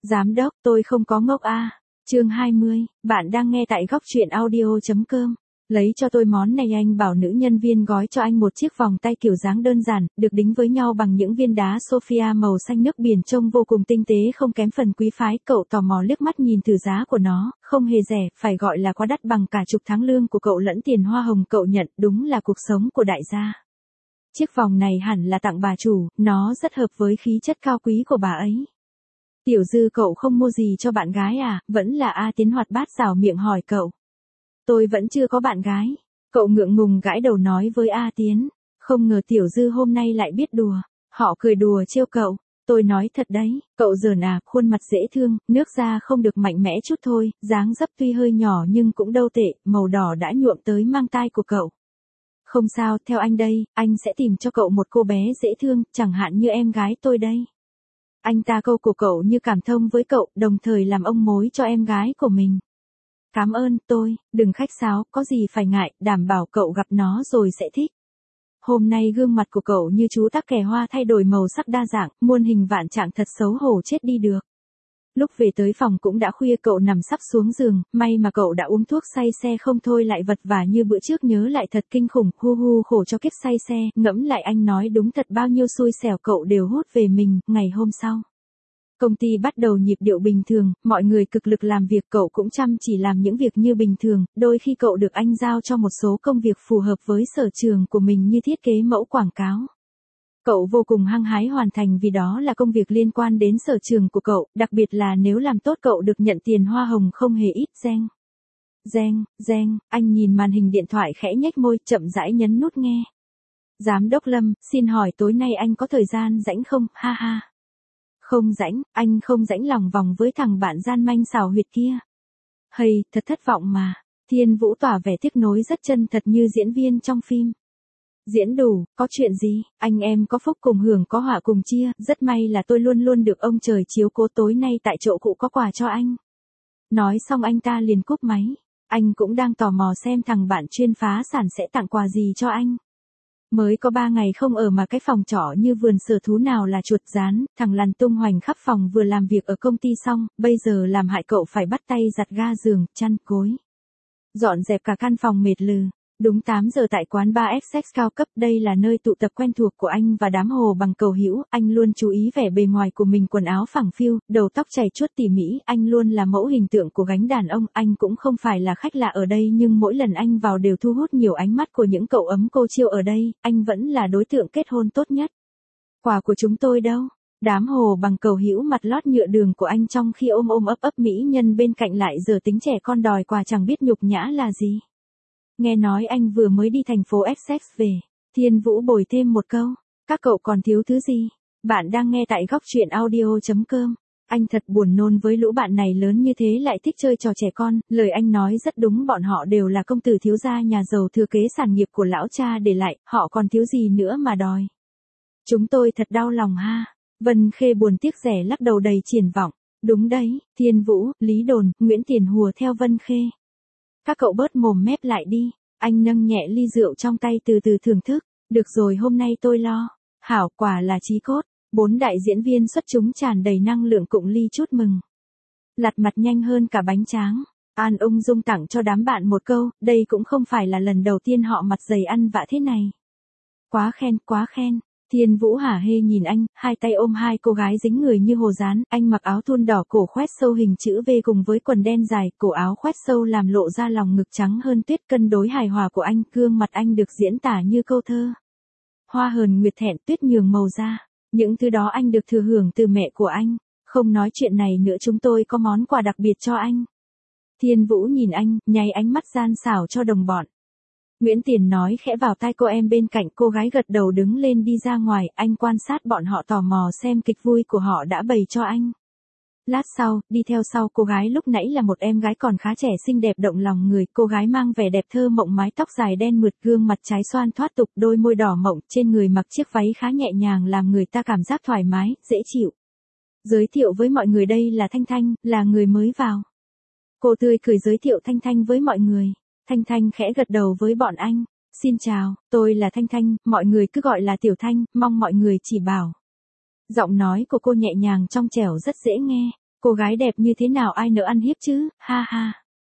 Giám đốc, tôi không có ngốc a. Chương 20, bạn đang nghe tại góc truyện audio.com. Lấy cho tôi món này, anh bảo nữ nhân viên gói cho anh một chiếc vòng tay kiểu dáng đơn giản, được đính với nhau bằng những viên đá Sophia màu xanh nước biển trông vô cùng tinh tế không kém phần quý phái. Cậu tò mò liếc mắt nhìn thử giá của nó, không hề rẻ, phải gọi là quá đắt, bằng cả chục tháng lương của cậu lẫn tiền hoa hồng cậu nhận, đúng là cuộc sống của đại gia. Chiếc vòng này hẳn là tặng bà chủ, nó rất hợp với khí chất cao quý của bà ấy. Tiểu Dư, cậu không mua gì cho bạn gái à? Vẫn là A Tiến hoạt bát rảo miệng hỏi cậu. Tôi vẫn chưa có bạn gái. Cậu ngượng ngùng gãi đầu nói với A Tiến. Không ngờ Tiểu Dư hôm nay lại biết đùa. Họ cười đùa trêu cậu. Tôi nói thật đấy, cậu giỡn à? Khuôn mặt dễ thương, nước da không được mạnh mẽ chút thôi, dáng dấp tuy hơi nhỏ nhưng cũng đâu tệ, màu đỏ đã nhuộm tới mang tai của cậu. Không sao, theo anh đây, anh sẽ tìm cho cậu một cô bé dễ thương, chẳng hạn như em gái tôi đây. Anh ta câu cổ cậu như cảm thông với cậu, đồng thời làm ông mối cho em gái của mình. Cảm ơn, đừng khách sáo, có gì phải ngại, đảm bảo cậu gặp nó rồi sẽ thích. Hôm nay gương mặt của cậu như chú tắc kè hoa, thay đổi màu sắc đa dạng, muôn hình vạn trạng, thật xấu hổ chết đi được. Lúc về tới phòng cũng đã khuya, cậu nằm sắp xuống giường, may mà cậu đã uống thuốc say xe không thôi lại vật vã như bữa trước, nhớ lại thật kinh khủng, hu khổ cho kiếp say xe, ngẫm lại anh nói đúng thật, bao nhiêu xui xẻo cậu đều hút về mình. Ngày hôm sau, công ty bắt đầu nhịp điệu bình thường, mọi người cực lực làm việc, cậu cũng chăm chỉ làm những việc như bình thường, đôi khi cậu được anh giao cho một số công việc phù hợp với sở trường của mình như thiết kế mẫu quảng cáo. Cậu vô cùng hăng hái hoàn thành vì đó là công việc liên quan đến sở trường của cậu, đặc biệt là nếu làm tốt cậu được nhận tiền hoa hồng không hề ít. Reng, anh nhìn màn hình điện thoại khẽ nhếch môi, chậm rãi nhấn nút nghe. Giám đốc Lâm, xin hỏi tối nay anh có thời gian rảnh không, ha ha. Không rảnh, anh không rảnh lòng vòng với thằng bạn gian manh xảo huyệt kia. Hây, thật thất vọng mà. Thiên Vũ tỏ vẻ tiếc nối rất chân thật như diễn viên trong phim. Diễn đủ, có chuyện gì, anh em có phúc cùng hưởng có họa cùng chia, rất may là tôi luôn luôn được ông trời chiếu cố, tối nay tại chỗ cụ có quà cho anh. Nói xong anh ta liền cúp máy, anh cũng đang tò mò xem thằng bạn chuyên phá sản sẽ tặng quà gì cho anh. Mới có 3 ngày không ở mà cái phòng trọ như vườn sở thú, nào là chuột rán, thằng lằn tung hoành khắp phòng, vừa làm việc ở công ty xong, bây giờ làm hại cậu phải bắt tay giặt ga giường, chăn gối. Dọn dẹp cả căn phòng mệt lừ. Đúng 8 giờ tại quán bar XX cao cấp, đây là nơi tụ tập quen thuộc của anh và đám hồ bằng cầu hữu, anh luôn chú ý vẻ bề ngoài của mình, quần áo phẳng phiu, đầu tóc chảy chuốt tỉ mỉ, anh luôn là mẫu hình tượng của gánh đàn ông, anh cũng không phải là khách lạ ở đây nhưng mỗi lần anh vào đều thu hút nhiều ánh mắt của những cậu ấm cô chiêu ở đây, anh vẫn là đối tượng kết hôn tốt nhất. Quà của chúng tôi đâu? Đám hồ bằng cầu hữu mặt lót nhựa đường của anh trong khi ôm ấp mỹ nhân bên cạnh lại giờ tính trẻ con đòi quà, chẳng biết nhục nhã là gì. Nghe nói anh vừa mới đi thành phố Essex về. Thiên Vũ bồi thêm một câu. Các cậu còn thiếu thứ gì? Bạn đang nghe tại góc truyện audio.com. Anh thật buồn nôn với lũ bạn này, lớn như thế lại thích chơi trò trẻ con. Lời anh nói rất đúng, bọn họ đều là công tử thiếu gia nhà giàu thừa kế sản nghiệp của lão cha để lại, họ còn thiếu gì nữa mà đòi. Chúng tôi thật đau lòng ha. Vân Khê buồn tiếc rẻ lắc đầu đầy triển vọng. Đúng đấy, Thiên Vũ, Lý Đồn, Nguyễn Tiền hùa theo Vân Khê. Các cậu bớt mồm mép lại đi. Anh nâng nhẹ ly rượu trong tay từ từ thưởng thức. Được rồi, hôm nay tôi lo. Hảo, quả là chí cốt. 4 đại diễn viên xuất chúng tràn đầy năng lượng cụng ly chúc mừng. Lặt mặt nhanh hơn cả bánh tráng. An ung dung tặng cho đám bạn một câu, đây cũng không phải là lần đầu tiên họ mặt dày ăn vạ thế này. Quá khen. Thiên Vũ hả hê nhìn anh, hai tay ôm hai cô gái dính người như hồ dán, anh mặc áo thun đỏ cổ khoét sâu hình chữ V cùng với quần đen dài, cổ áo khoét sâu làm lộ ra lòng ngực trắng hơn tuyết, cân đối hài hòa của anh, gương mặt anh được diễn tả như câu thơ. Hoa hờn nguyệt thẹn, tuyết nhường màu da, những thứ đó anh được thừa hưởng từ mẹ của anh. Không nói chuyện này nữa, chúng tôi có món quà đặc biệt cho anh. Thiên Vũ nhìn anh, nháy ánh mắt gian xảo cho đồng bọn. Nguyễn Tiền nói khẽ vào tai cô em bên cạnh, cô gái gật đầu đứng lên đi ra ngoài, anh quan sát bọn họ tò mò xem kịch vui của họ đã bày cho anh. Lát sau, đi theo sau cô gái lúc nãy là một em gái còn khá trẻ, xinh đẹp động lòng người, cô gái mang vẻ đẹp thơ mộng, mái tóc dài đen mượt, gương mặt trái xoan thoát tục, đôi môi đỏ mộng, trên người mặc chiếc váy khá nhẹ nhàng làm người ta cảm giác thoải mái, dễ chịu. Giới thiệu với mọi người đây là Thanh Thanh, là người mới vào. Cô tươi cười giới thiệu Thanh Thanh với mọi người. Thanh Thanh khẽ gật đầu với bọn anh. Xin chào, tôi là Thanh Thanh, mọi người cứ gọi là Tiểu Thanh, mong mọi người chỉ bảo. Giọng nói của cô nhẹ nhàng trong trẻo rất dễ nghe. Cô gái đẹp như thế nào ai nỡ ăn hiếp chứ, ha ha.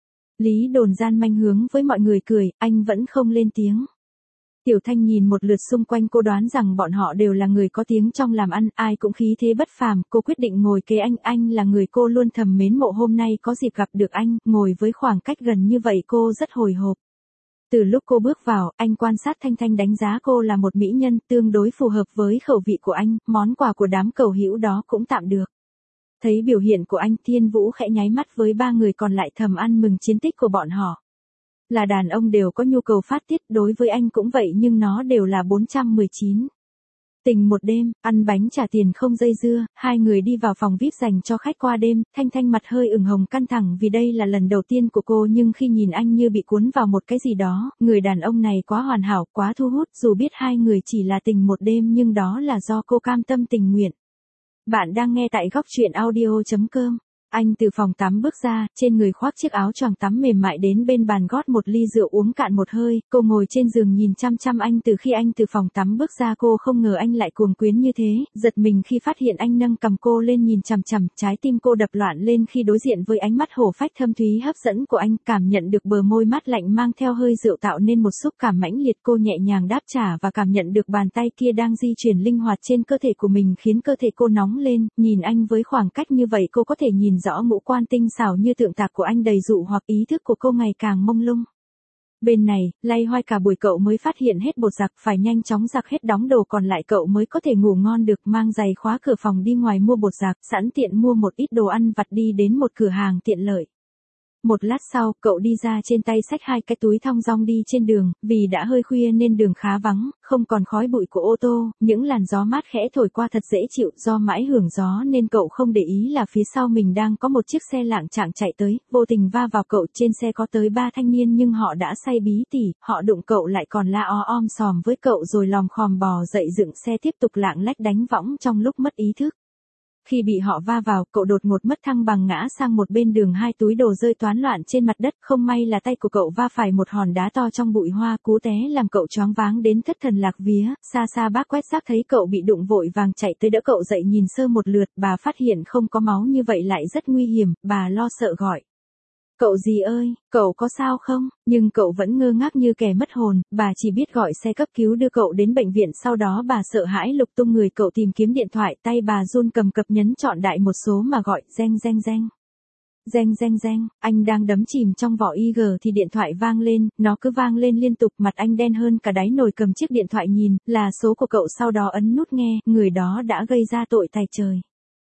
Lý Đồn gian manh hướng với mọi người cười, anh vẫn không lên tiếng. Tiểu Thanh nhìn một lượt xung quanh, cô đoán rằng bọn họ đều là người có tiếng trong làm ăn, ai cũng khí thế bất phàm, cô quyết định ngồi kế anh là người cô luôn thầm mến mộ, hôm nay có dịp gặp được anh, ngồi với khoảng cách gần như vậy cô rất hồi hộp. Từ lúc cô bước vào, anh quan sát Thanh Thanh đánh giá cô là một mỹ nhân tương đối phù hợp với khẩu vị của anh, món quà của đám cầu hữu đó cũng tạm được. Thấy biểu hiện của anh, Thiên Vũ khẽ nháy mắt với ba người còn lại thầm ăn mừng chiến tích của bọn họ. Là đàn ông đều có nhu cầu phát tiết, đối với anh cũng vậy nhưng nó đều là 419. Tình một đêm, ăn bánh trả tiền không dây dưa, hai người đi vào phòng VIP dành cho khách qua đêm, Thanh Thanh mặt hơi ửng hồng căng thẳng vì đây là lần đầu tiên của cô, nhưng khi nhìn anh như bị cuốn vào một cái gì đó, người đàn ông này quá hoàn hảo, quá thu hút, dù biết hai người chỉ là tình một đêm nhưng đó là do cô cam tâm tình nguyện. Bạn đang nghe tại góc truyện audio.com. Anh từ phòng tắm bước ra, trên người khoác chiếc áo choàng tắm mềm mại đến bên bàn gót một ly rượu uống cạn một hơi, cô ngồi trên giường nhìn chăm chăm anh. Từ khi anh từ phòng tắm bước ra cô không ngờ anh lại cuồng quyến như thế, giật mình khi phát hiện anh nâng cầm cô lên nhìn chằm chằm, trái tim cô đập loạn lên khi đối diện với ánh mắt hổ phách thâm thúy hấp dẫn của anh, cảm nhận được bờ môi mát lạnh mang theo hơi rượu tạo nên một xúc cảm mãnh liệt. Cô nhẹ nhàng đáp trả và cảm nhận được bàn tay kia đang di chuyển linh hoạt trên cơ thể của mình khiến cơ thể cô nóng lên, nhìn anh với khoảng cách như vậy cô có thể nhìn rõ ngũ quan tinh xảo như tượng tạc của anh đầy dụ hoặc, ý thức của cô ngày càng mông lung. Bên này, lay hoay cả buổi cậu mới phát hiện hết bột giặt, phải nhanh chóng giặt hết đóng đồ còn lại cậu mới có thể ngủ ngon được, mang giày khóa cửa phòng đi ngoài mua bột giặt, sẵn tiện mua một ít đồ ăn vặt đi đến một cửa hàng tiện lợi. Một lát sau, cậu đi ra trên tay xách hai cái túi thong dong đi trên đường, vì đã hơi khuya nên đường khá vắng, không còn khói bụi của ô tô, những làn gió mát khẽ thổi qua thật dễ chịu, do mãi hưởng gió nên cậu không để ý là phía sau mình đang có một chiếc xe lạng trạng chạy tới, vô tình va vào cậu. Trên xe có tới 3 thanh niên nhưng họ đã say bí tỉ, họ đụng cậu lại còn la om sòm với cậu rồi lòm khòm bò dậy dựng xe tiếp tục lạng lách đánh võng trong lúc mất ý thức. Khi bị họ va vào, cậu đột ngột mất thăng bằng ngã sang một bên đường, hai túi đồ rơi toán loạn trên mặt đất, không may là tay của cậu va phải một hòn đá to trong bụi hoa, cú té làm cậu choáng váng đến thất thần lạc vía. Xa xa bác quét rác thấy cậu bị đụng vội vàng chạy tới đỡ cậu dậy, nhìn sơ một lượt, bà phát hiện không có máu như vậy lại rất nguy hiểm, bà lo sợ gọi. Cậu gì ơi, cậu có sao không? Nhưng cậu vẫn ngơ ngác như kẻ mất hồn, bà chỉ biết gọi xe cấp cứu đưa cậu đến bệnh viện, sau đó bà sợ hãi lục tung người cậu tìm kiếm điện thoại, tay bà run cầm cập nhấn chọn đại một số mà gọi, reng reng reng. Reng reng reng, anh đang đắm chìm trong vỏ IG thì điện thoại vang lên, nó cứ vang lên liên tục, mặt anh đen hơn cả đáy nồi, cầm chiếc điện thoại nhìn, là số của cậu sau đó ấn nút nghe, người đó đã gây ra tội tày trời.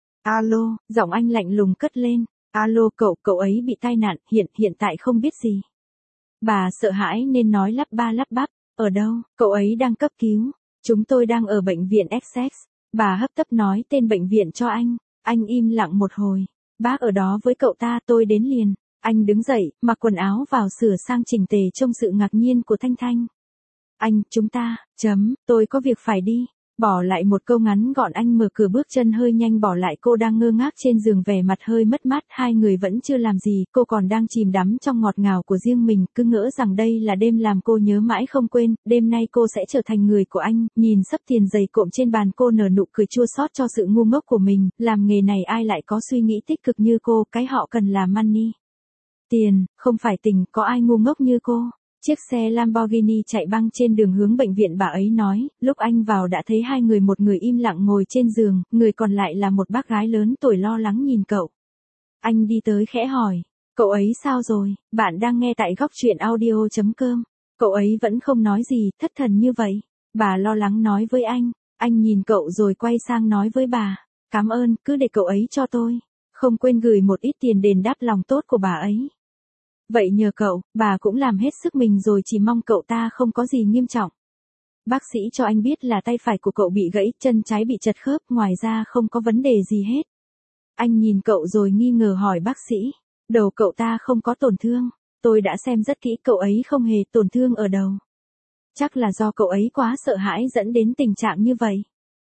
Alo, giọng anh lạnh lùng cất lên. Alo cậu ấy bị tai nạn, hiện tại không biết gì. Bà sợ hãi nên nói lắp ba lắp bắp, ở đâu, cậu ấy đang cấp cứu, chúng tôi đang ở bệnh viện XX. Bà hấp tấp nói tên bệnh viện cho anh im lặng một hồi, bác ở đó với cậu ta, tôi đến liền. Anh đứng dậy, mặc quần áo vào sửa sang chỉnh tề trông sự ngạc nhiên của Thanh Thanh. Chúng ta, tôi có việc phải đi. Bỏ lại một câu ngắn gọn anh mở cửa bước chân hơi nhanh bỏ lại cô đang ngơ ngác trên giường vẻ mặt hơi mất mát. Hai người vẫn chưa làm gì, cô còn đang chìm đắm trong ngọt ngào của riêng mình, cứ ngỡ rằng đây là đêm làm cô nhớ mãi không quên, đêm nay cô sẽ trở thành người của anh. Nhìn sấp tiền dày cộm trên bàn cô nở nụ cười chua xót cho sự ngu ngốc của mình, làm nghề này ai lại có suy nghĩ tích cực như cô, cái họ cần là money. Tiền, không phải tình, có ai ngu ngốc như cô. Chiếc xe Lamborghini chạy băng trên đường hướng bệnh viện, bà ấy nói, lúc anh vào đã thấy hai người, một người im lặng ngồi trên giường, người còn lại là một bác gái lớn tuổi lo lắng nhìn cậu. Anh đi tới khẽ hỏi, cậu ấy sao rồi? Bạn đang nghe tại góc truyện audio.com. Cậu ấy vẫn không nói gì, thất thần như vậy. Bà lo lắng nói với anh nhìn cậu rồi quay sang nói với bà, cảm ơn, cứ để cậu ấy cho tôi. Không quên gửi một ít tiền đền đáp lòng tốt của bà ấy. Vậy nhờ cậu, bà cũng làm hết sức mình rồi, chỉ mong cậu ta không có gì nghiêm trọng. Bác sĩ cho anh biết là tay phải của cậu bị gãy, chân trái bị chật khớp, ngoài ra không có vấn đề gì hết. Anh nhìn cậu rồi nghi ngờ hỏi bác sĩ, đầu cậu ta không có tổn thương. Tôi đã xem rất kỹ, cậu ấy không hề tổn thương ở đầu. Chắc là do cậu ấy quá sợ hãi dẫn đến tình trạng như vậy.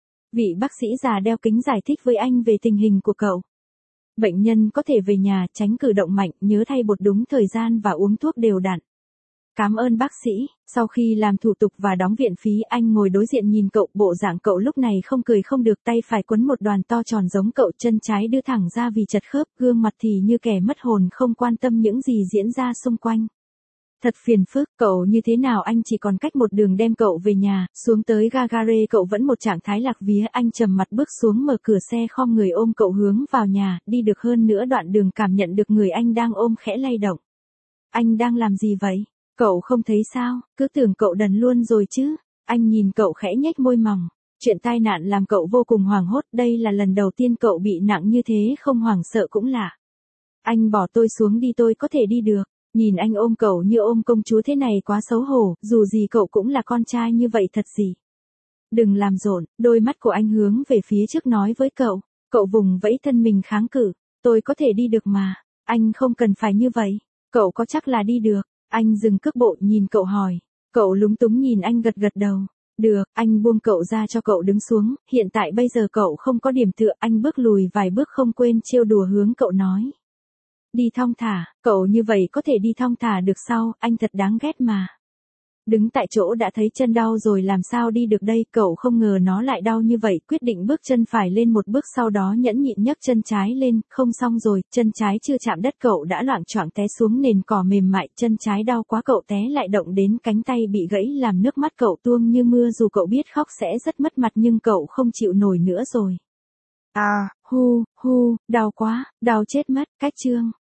Vị bác sĩ già đeo kính giải thích với anh về tình hình của cậu. Bệnh nhân có thể về nhà, tránh cử động mạnh, nhớ thay bột đúng thời gian và uống thuốc đều đặn. Cảm ơn bác sĩ. Sau khi làm thủ tục và đóng viện phí, anh ngồi đối diện nhìn cậu, bộ dạng cậu lúc này không cười không được, tay phải quấn một đoàn to tròn giống cậu, chân trái đưa thẳng ra vì chật khớp, gương mặt thì như kẻ mất hồn không quan tâm những gì diễn ra xung quanh. Thật phiền phức, cậu như thế nào anh chỉ còn cách một đường đem cậu về nhà, xuống tới ga Gare cậu vẫn một trạng thái lạc vía, anh trầm mặt bước xuống mở cửa xe khom người ôm cậu hướng vào nhà, đi được hơn nữa đoạn đường cảm nhận được người anh đang ôm khẽ lay động. Anh đang làm gì vậy? Cậu không thấy sao, cứ tưởng cậu đần luôn rồi chứ. Anh nhìn cậu khẽ nhếch môi mỏng. Chuyện tai nạn làm cậu vô cùng hoảng hốt, đây là lần đầu tiên cậu bị nặng như thế, không hoảng sợ cũng lạ. Anh bỏ tôi xuống đi, tôi có thể đi được. Nhìn anh ôm cậu như ôm công chúa thế này quá xấu hổ, dù gì cậu cũng là con trai như vậy thật gì. Đừng làm rộn, đôi mắt của anh hướng về phía trước nói với cậu. Cậu vùng vẫy thân mình kháng cự. Tôi có thể đi được mà. Anh không cần phải như vậy. Cậu có chắc là đi được? Anh dừng cước bộ nhìn cậu hỏi. Cậu lúng túng nhìn anh gật gật đầu. Được, anh buông cậu ra cho cậu đứng xuống, hiện tại bây giờ cậu không có điểm tựa, anh bước lùi vài bước không quên trêu đùa hướng cậu nói. Đi thong thả, cậu như vậy có thể đi thong thả được sao, anh thật đáng ghét mà. Đứng tại chỗ đã thấy chân đau rồi làm sao đi được đây, cậu không ngờ nó lại đau như vậy, quyết định bước chân phải lên một bước sau đó nhẫn nhịn nhấc chân trái lên, không xong rồi, chân trái chưa chạm đất cậu đã loạng choạng té xuống nền cỏ mềm mại, chân trái đau quá cậu té lại động đến cánh tay bị gãy làm nước mắt cậu tuôn như mưa, dù cậu biết khóc sẽ rất mất mặt nhưng cậu không chịu nổi nữa rồi. Hu, đau quá, đau chết mất, cách chương.